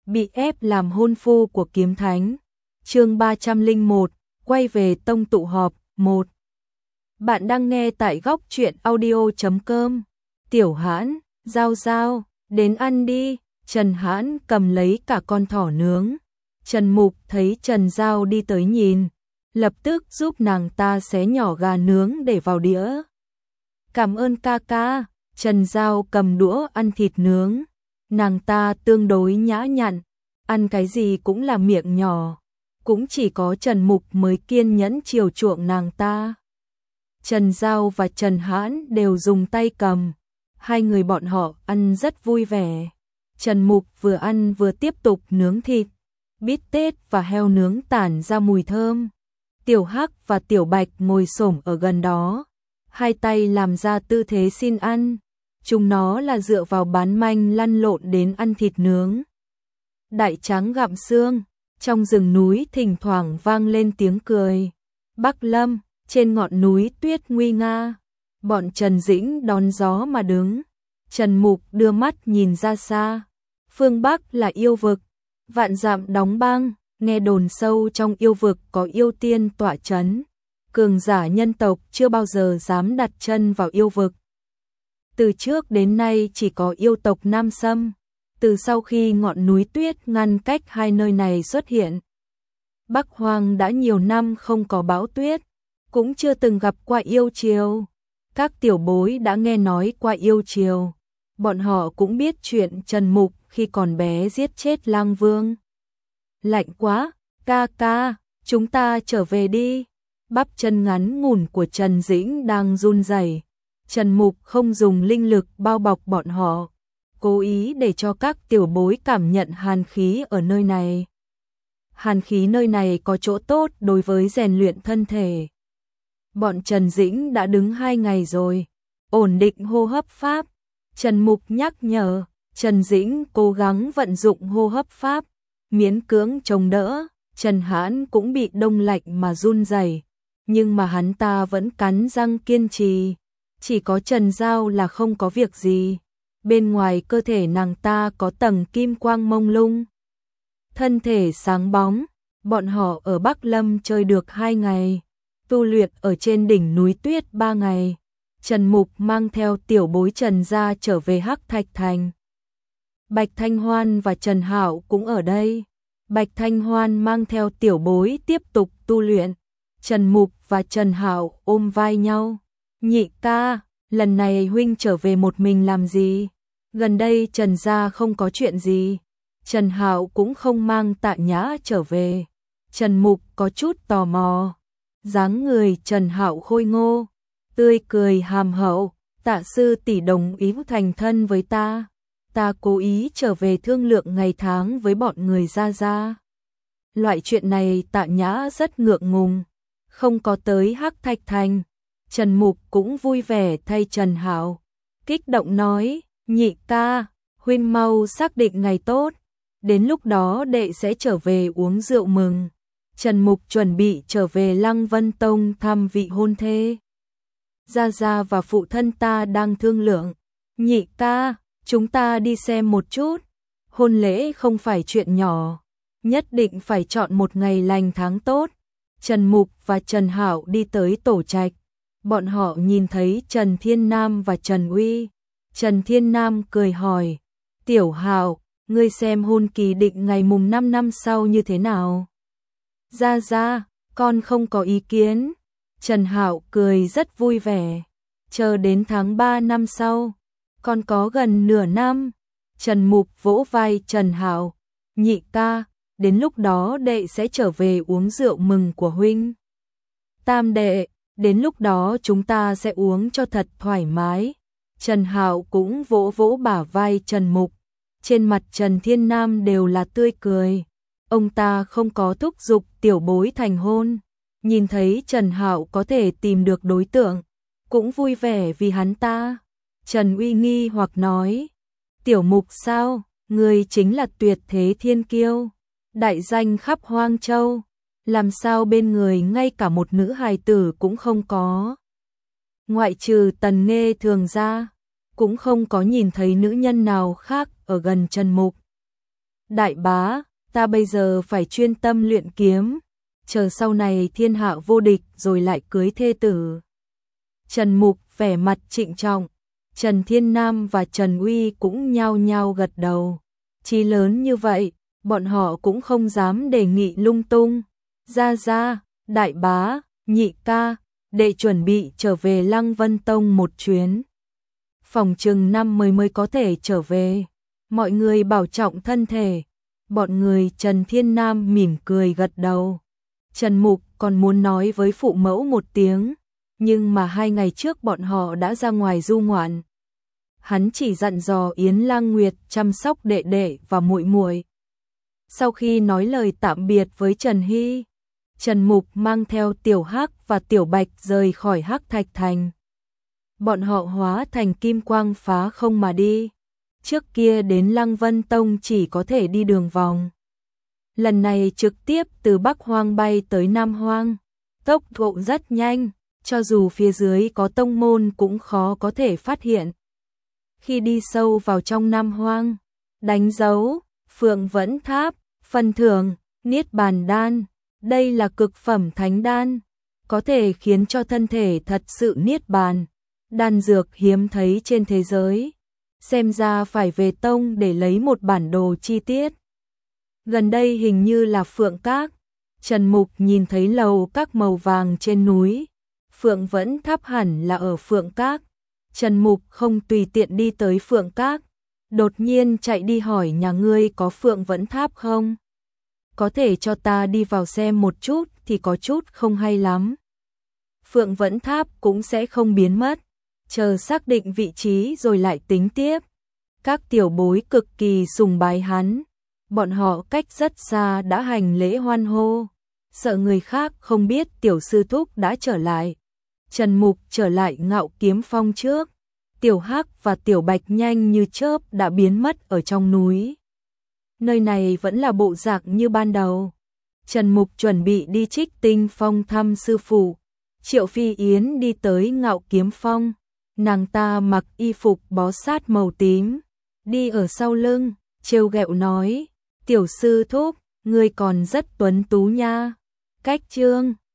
bị ép làm hôn phu của kiếm thánh. Chương 301, quay về tông tụ họp 1. Bạn đang nghe tại góc truyện audio.com. Tiểu Hãn, Giao Giao, đến ăn đi. Trần Hãn cầm lấy cả con thỏ nướng. Trần Mục thấy Trần Giao đi tới nhìn, lập tức giúp nàng ta xé nhỏ gà nướng để vào đĩa. Cảm ơn ca ca. Trần Giao cầm đũa ăn thịt nướng. Nàng ta tương đối nhã nhặn, ăn cái gì cũng là miệng nhỏ. Cũng chỉ có Trần Mục mới kiên nhẫn chiều chuộng nàng ta. Trần Giao và Trần Hãn đều dùng tay cầm. Hai người bọn họ ăn rất vui vẻ. Trần Mục vừa ăn vừa tiếp tục nướng thịt. Bít tết và heo nướng tản ra mùi thơm. Tiểu Hắc và Tiểu Bạch ngồi xổm ở gần đó, hai tay làm ra tư thế xin ăn. Chúng nó là dựa vào bán manh lăn lộn đến ăn thịt nướng. Đại tráng gặm xương, trong rừng núi thỉnh thoảng vang lên tiếng cười. Bắc Lâm, trên ngọn núi tuyết nguy nga, bọn Trần Dĩnh đón gió mà đứng. Trần Mục đưa mắt nhìn ra xa. Phương Bắc là yêu vực, vạn dặm đóng băng, nghe đồn sâu trong yêu vực có yêu tiên tọa chấn. Cường giả nhân tộc chưa bao giờ dám đặt chân vào yêu vực. Từ trước đến nay chỉ có yêu tộc Nam Sâm. Từ sau khi ngọn núi tuyết ngăn cách hai nơi này xuất hiện, Bắc Hoang đã nhiều năm không có bão tuyết, cũng chưa từng gặp qua yêu triều. Các tiểu bối đã nghe nói qua yêu triều. Bọn họ cũng biết chuyện Trần Mục khi còn bé giết chết Lang Vương. Lạnh quá, ca ca, chúng ta trở về đi. Bắp chân ngắn ngủn của Trần Dĩnh đang run rẩy. Trần Mục không dùng linh lực bao bọc bọn họ, cố ý để cho các tiểu bối cảm nhận hàn khí ở nơi này. Hàn khí nơi này có chỗ tốt đối với rèn luyện thân thể. Bọn Trần Dĩnh đã đứng 2 ngày rồi, ổn định hô hấp pháp. Trần Mục nhắc nhở, Trần Dĩnh cố gắng vận dụng hô hấp pháp, miễn cưỡng chống đỡ. Trần Hãn cũng bị đông lạnh mà run rẩy, nhưng mà hắn ta vẫn cắn răng kiên trì. Chỉ có Trần Giao là không có việc gì. Bên ngoài cơ thể nàng ta có tầng kim quang mông lung, thân thể sáng bóng. Bọn họ ở Bắc Lâm chơi được 2 ngày, tu luyện ở trên đỉnh núi tuyết 3 ngày. Trần Mục mang theo tiểu bối Trần gia trở về Hắc Thạch Thành. Bạch Thanh Hoan và Trần Hạo cũng ở đây. Bạch Thanh Hoan mang theo tiểu bối tiếp tục tu luyện. Trần Mục và Trần Hạo ôm vai nhau. Nhị ca, lần này huynh trở về một mình làm gì? Gần đây Trần gia không có chuyện gì. Trần Hạo cũng không mang Tạ Nhã trở về. Trần Mục có chút tò mò. Dáng người Trần Hạo khôi ngô, tươi cười hàm hậu. Tạ sư tỷ đồng ý thành thân với ta. Ta cố ý trở về thương lượng ngày tháng với bọn người Gia Gia. Loại chuyện này Tạ Nhã rất ngượng ngùng, không có tới Hắc Thạch Thành. Trần Mục cũng vui vẻ thay Trần Hạo, kích động nói, nhị ca, huynh mau xác định ngày tốt, đến lúc đó đệ sẽ trở về uống rượu mừng. Trần Mục chuẩn bị trở về Lăng Vân Tông thăm vị hôn thê. Gia Gia và phụ thân ta đang thương lượng, nhị ca, chúng ta đi xem một chút. Hôn lễ không phải chuyện nhỏ, nhất định phải chọn một ngày lành tháng tốt. Trần Mục và Trần Hạo đi tới tổ trạch. Bọn họ nhìn thấy Trần Thiên Nam và Trần Uy. Trần Thiên Nam cười hỏi, Tiểu Hạo, ngươi xem hôn kỳ định ngày mùng 5 năm sau như thế nào? Gia Gia, con không có ý kiến. Trần Hạo cười rất vui vẻ. Chờ đến tháng 3 năm sau, con có gần nửa năm. Trần Mục vỗ vai Trần Hạo, nhị ca, đến lúc đó đệ sẽ trở về uống rượu mừng của huynh. Tam đệ, đến lúc đó chúng ta sẽ uống cho thật thoải mái. Trần Hạo cũng vỗ vỗ bả vai Trần Mục. Trên mặt Trần Thiên Nam đều là tươi cười. Ông ta không có thúc giục tiểu bối thành hôn. Nhìn thấy Trần Hạo có thể tìm được đối tượng, cũng vui vẻ vì hắn ta. Trần Uy nghi hoặc nói, Tiểu Mục sao, người chính là tuyệt thế thiên kiêu, đại danh khắp Hoang Châu, làm sao bên người ngay cả một nữ hài tử cũng không có. Ngoại trừ Tần Nghê Thường ra, cũng không có nhìn thấy nữ nhân nào khác ở gần Trần Mục. đại bá, ta bây giờ phải chuyên tâm luyện kiếm, chờ sau này thiên hạ vô địch rồi lại cưới thê tử. Trần Mục vẻ mặt trịnh trọng, Trần Thiên Nam và Trần Uy cũng nhao nhao gật đầu. Chí lớn như vậy, bọn họ cũng không dám đề nghị lung tung. Ra, đại bá, nhị ca, đệ chuẩn bị trở về Lăng Vân Tông một chuyến. Phòng chừng năm mới có thể trở về. Mọi người bảo trọng thân thể. Bọn người Trần Thiên Nam mỉm cười gật đầu. Trần Mục còn muốn nói với phụ mẫu một tiếng, nhưng mà 2 ngày trước bọn họ đã ra ngoài du ngoạn. Hắn chỉ dặn dò Yến Lang Nguyệt chăm sóc đệ đệ và muội muội. Sau khi nói lời tạm biệt với Trần Hy, Trần Mục mang theo Tiểu Hắc và Tiểu Bạch rời khỏi Hắc Thạch Thành. Bọn họ hóa thành kim quang phá không mà đi. Trước kia đến Lăng Vân Tông chỉ có thể đi đường vòng. Lần này trực tiếp từ Bắc Hoang bay tới Nam Hoang. Tốc độ rất nhanh, cho dù phía dưới có tông môn cũng khó có thể phát hiện. Khi đi sâu vào trong Nam Hoang, đánh dấu, Phượng Vẫn Tháp, phần thưởng, Niết Bàn Đan. Đây là cực phẩm thánh đan, có thể khiến cho thân thể thật sự niết bàn. Đan dược hiếm thấy trên thế giới. Xem ra phải về tông để lấy một bản đồ chi tiết. Gần đây hình như là Phượng Các. Trần Mục nhìn thấy lầu các màu vàng trên núi. Phượng Vẫn Tháp hẳn là ở Phượng Các. Trần Mục không tùy tiện đi tới Phượng Các. Đột nhiên chạy đi hỏi nhà ngươi có Phượng Vẫn Tháp không? Có thể cho ta đi vào xem một chút thì có chút không hay lắm. Phượng Vẫn Tháp cũng sẽ không biến mất. Chờ xác định vị trí rồi lại tính tiếp. Các tiểu bối cực kỳ sùng bái hắn. Bọn họ cách rất xa đã hành lễ hoan hô. Sợ người khác không biết tiểu sư thúc đã trở lại. Trần Mục trở lại Ngạo Kiếm Phong trước. Tiểu Hắc và Tiểu Bạch nhanh như chớp đã biến mất ở trong núi. Nơi này vẫn là bộ dạng như ban đầu. Trần Mục chuẩn bị đi Trích Tinh Phong thăm sư phụ. Triệu Phi Yến đi tới Ngạo Kiếm Phong. Nàng ta mặc y phục bó sát màu tím. Đi ở sau lưng, trêu ghẹo nói. Tiểu sư thúc, ngươi còn rất tuấn tú nha. Cách chương